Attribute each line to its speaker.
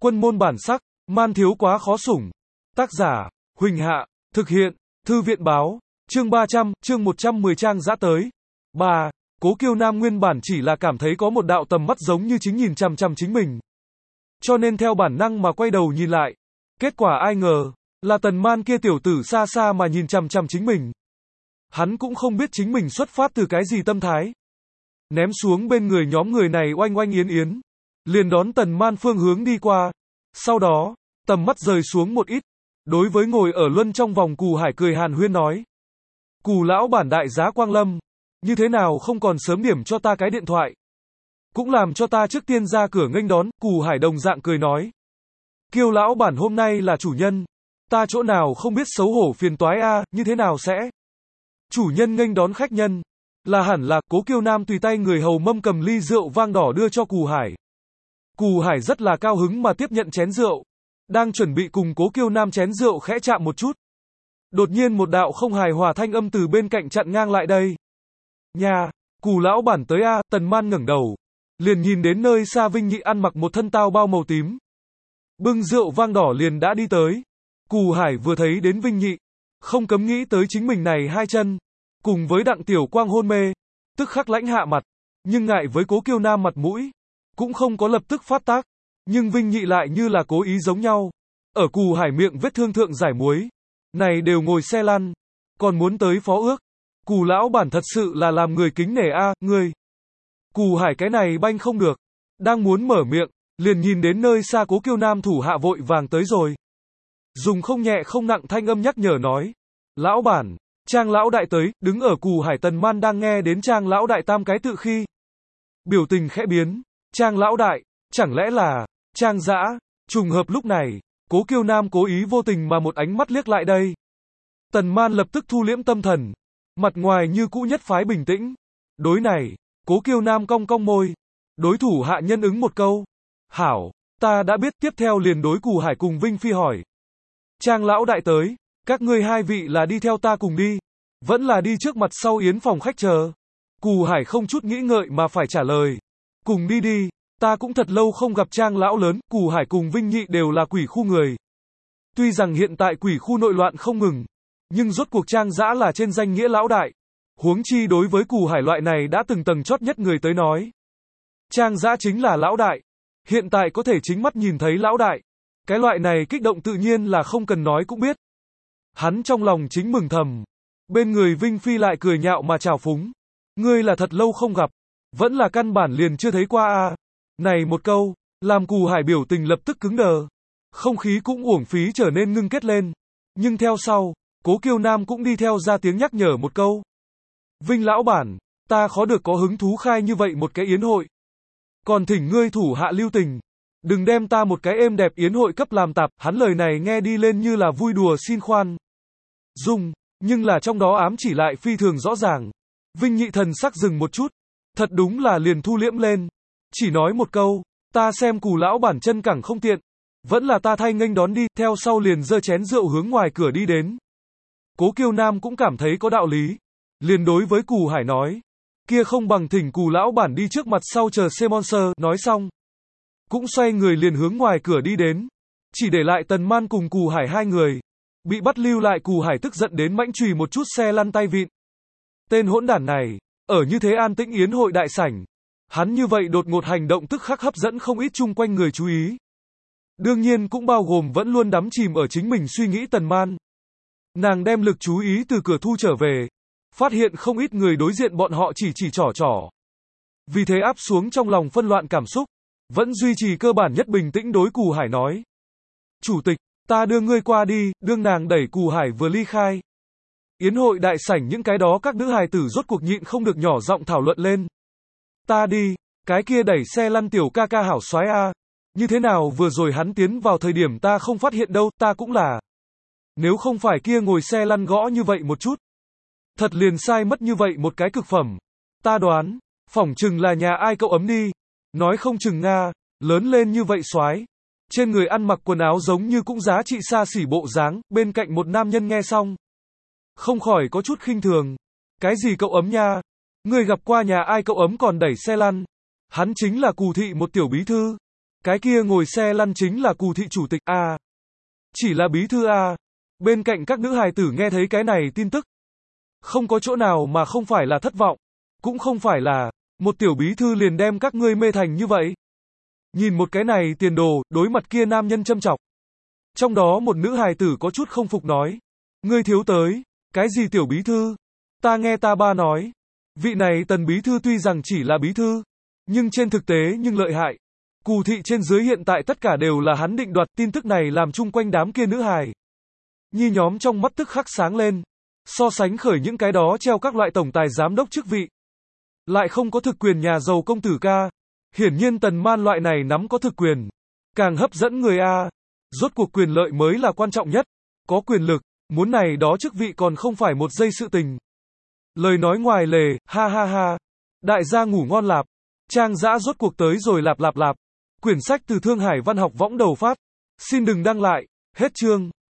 Speaker 1: Quân môn bản sắc, man thiếu quá khó sủng. Tác giả, Huỳnh Hạ, thực hiện, Thư viện báo, chương 300, chương 110 trang giã tới. 3. Cố Kiêu Nam nguyên bản chỉ là cảm thấy có một đạo tầm mắt giống như chính nhìn chằm chằm chính mình. Cho nên theo bản năng mà quay đầu nhìn lại. Kết quả ai ngờ, là Tần Man kia tiểu tử xa xa mà nhìn chằm chằm chính mình. Hắn cũng không biết chính mình xuất phát từ cái gì tâm thái. Ném xuống bên người nhóm người này oanh oanh yến yến. Liền đón Tần Man phương hướng đi qua. Sau đó, tầm mắt rời xuống một ít. Đối với ngồi ở luân trong vòng Cù Hải cười hàn huyên nói. Cù lão bản đại giá Quang Lâm. Như thế nào không còn sớm điểm cho ta cái điện thoại. Cũng làm cho ta trước tiên ra cửa nghênh đón. Cù Hải đồng dạng cười nói. Kiêu lão bản hôm nay là chủ nhân. Ta chỗ nào không biết xấu hổ phiền toái a, như thế nào sẽ? Chủ nhân nghênh đón khách nhân. Là hẳn là. Cố Kiêu Nam tùy tay người hầu mâm cầm ly rượu vang đỏ đưa cho Cù Hải. Cù Hải rất là cao hứng mà tiếp nhận chén rượu. Đang chuẩn bị cùng Cố Kiêu Nam chén rượu khẽ chạm một chút. Đột nhiên một đạo không hài hòa thanh âm từ bên cạnh chặn ngang lại đây. Nhà, Cù lão bản tới a. Tần Man ngẩng đầu. Liền nhìn đến nơi xa Vinh Nhị ăn mặc một thân tao bao màu tím. Bưng rượu vang đỏ liền đã đi tới. Cù Hải vừa thấy đến Vinh Nhị. Không cấm nghĩ tới chính mình này hai chân. Cùng với Đặng Tiểu Quang hôn mê. Tức khắc lãnh hạ mặt. Nhưng ngại với Cố Kiêu Nam mặt mũi. Cũng không có lập tức phát tác. Nhưng Vinh Nhị lại như là cố ý giống nhau. Ở Cù Hải miệng vết thương thượng giải muối. Này đều ngồi xe lăn. Còn muốn tới phó ước. Cù lão bản thật sự là làm người kính nể a, ngươi. Cù Hải cái này banh không được. Đang muốn mở miệng. Liền nhìn đến nơi xa Cố Kiêu Nam thủ hạ vội vàng tới rồi. Dùng không nhẹ không nặng thanh âm nhắc nhở nói. Lão bản, Trang lão đại tới, đứng ở Cù Hải. Tần Man đang nghe đến Trang lão đại tam cái tự khi. Biểu tình khẽ biến. Trang lão đại, chẳng lẽ là Trang Dã? Trùng hợp lúc này, Cố Kiêu Nam cố ý vô tình mà một ánh mắt liếc lại đây. Tần Man lập tức thu liễm tâm thần. Mặt ngoài như cũ nhất phái bình tĩnh. Đối này, Cố Kiêu Nam cong cong môi. Đối thủ hạ nhân ứng một câu. Hảo, ta đã biết. Tiếp theo liền đối Cù Hải cùng Vinh Phi hỏi. Trang lão đại tới, các ngươi hai vị là đi theo ta cùng đi. Vẫn là đi trước mặt sau yến phòng khách chờ. Cù Hải không chút nghĩ ngợi mà phải trả lời. Cùng đi đi, ta cũng thật lâu không gặp Trang lão lớn. Cù Hải cùng Vinh Nhị đều là quỷ khu người. Tuy rằng hiện tại quỷ khu nội loạn không ngừng, nhưng rốt cuộc Trang Dã là trên danh nghĩa lão đại. Huống chi đối với Cù Hải loại này đã từng tầng chót nhất người tới nói. Trang Dã chính là lão đại. Hiện tại có thể chính mắt nhìn thấy lão đại. Cái loại này kích động tự nhiên là không cần nói cũng biết. Hắn trong lòng chính mừng thầm. Bên người Vinh Phi lại cười nhạo mà chào phúng. Ngươi là thật lâu không gặp. Vẫn là căn bản liền chưa thấy qua a. Này một câu, làm Cù Hải biểu tình lập tức cứng đờ. Không khí cũng uổng phí trở nên ngưng kết lên. Nhưng theo sau, Cố Kiêu Nam cũng đi theo ra tiếng nhắc nhở một câu. Vinh lão bản, ta khó được có hứng thú khai như vậy một cái yến hội. Còn thỉnh ngươi thủ hạ lưu tình. Đừng đem ta một cái êm đẹp yến hội cấp làm tạp. Hắn lời này nghe đi lên như là vui đùa xin khoan dung, nhưng là trong đó ám chỉ lại phi thường rõ ràng. Vinh Nhị thần sắc dừng một chút. Thật đúng là liền thu liễm lên. Chỉ nói một câu, ta xem Cù lão bản chân cẳng không tiện. Vẫn là ta thay nghênh đón đi. Theo sau liền giơ chén rượu hướng ngoài cửa đi đến. Cố Kiêu Nam cũng cảm thấy có đạo lý. Liền đối với Cù Hải nói. Kia không bằng thỉnh Cù lão bản đi trước mặt sau chờ Semonser. Nói xong, cũng xoay người liền hướng ngoài cửa đi đến. Chỉ để lại Tần Man cùng Cù Hải hai người. Bị bắt lưu lại. Cù Hải tức giận đến mãnh chùy một chút xe lăn tay vịn. Tên hỗn đản này, ở như thế an tĩnh yến hội đại sảnh. Hắn như vậy đột ngột hành động tức khắc hấp dẫn không ít chung quanh người chú ý. Đương nhiên cũng bao gồm vẫn luôn đắm chìm ở chính mình suy nghĩ Tần Man. Nàng đem lực chú ý từ cửa thu trở về. Phát hiện không ít người đối diện bọn họ chỉ trỏ trỏ. Vì thế áp xuống trong lòng phân loạn cảm xúc. Vẫn duy trì cơ bản nhất bình tĩnh đối Cù Hải nói. Chủ tịch, ta đưa ngươi qua đi. Đương nàng đẩy Cù Hải vừa ly khai. Yến hội đại sảnh những cái đó các nữ hài tử rốt cuộc nhịn không được nhỏ giọng thảo luận lên. Ta đi, cái kia đẩy xe lăn tiểu ca ca hảo soái a. Như thế nào vừa rồi hắn tiến vào thời điểm ta không phát hiện đâu. Ta cũng là. Nếu không phải kia ngồi xe lăn gõ như vậy một chút. Thật liền sai mất như vậy một cái cực phẩm. Ta đoán, phỏng chừng là nhà ai cậu ấm đi. Nói không chừng Nga, lớn lên như vậy soái. Trên người ăn mặc quần áo giống như cũng giá trị xa xỉ bộ dáng. Bên cạnh một nam nhân nghe xong. Không khỏi có chút khinh thường. Cái gì cậu ấm nha? Người gặp qua nhà ai cậu ấm còn đẩy xe lăn? Hắn chính là Cù thị một tiểu bí thư. Cái kia ngồi xe lăn chính là Cù thị chủ tịch à. Chỉ là bí thư à. Bên cạnh các nữ hài tử nghe thấy cái này tin tức. Không có chỗ nào mà không phải là thất vọng. Cũng không phải là, một tiểu bí thư liền đem các ngươi mê thành như vậy. Nhìn một cái này tiền đồ, đối mặt kia nam nhân châm chọc. Trong đó một nữ hài tử có chút không phục nói. Ngươi thiếu tới, cái gì tiểu bí thư? Ta nghe ta ba nói. Vị này Tần bí thư tuy rằng chỉ là bí thư, nhưng trên thực tế nhưng lợi hại. Cù thị trên dưới hiện tại tất cả đều là hắn định đoạt, tin tức này làm chung quanh đám kia nữ hài. Nhi nhóm trong mắt tức khắc sáng lên. So sánh khởi những cái đó treo các loại tổng tài giám đốc chức vị. Lại không có thực quyền nhà giàu công tử ca. Hiển nhiên Tần Man loại này nắm có thực quyền. Càng hấp dẫn người a. Rốt cuộc quyền lợi mới là quan trọng nhất. Có quyền lực, muốn này đó chức vị còn không phải một giây sự tình. Lời nói ngoài lề, ha ha ha. Đại gia ngủ ngon lạp. Trang Dã rốt cuộc tới rồi lạp lạp lạp. Quyển sách từ Thương Hải Văn học võng đầu phát. Xin đừng đăng lại. Hết chương.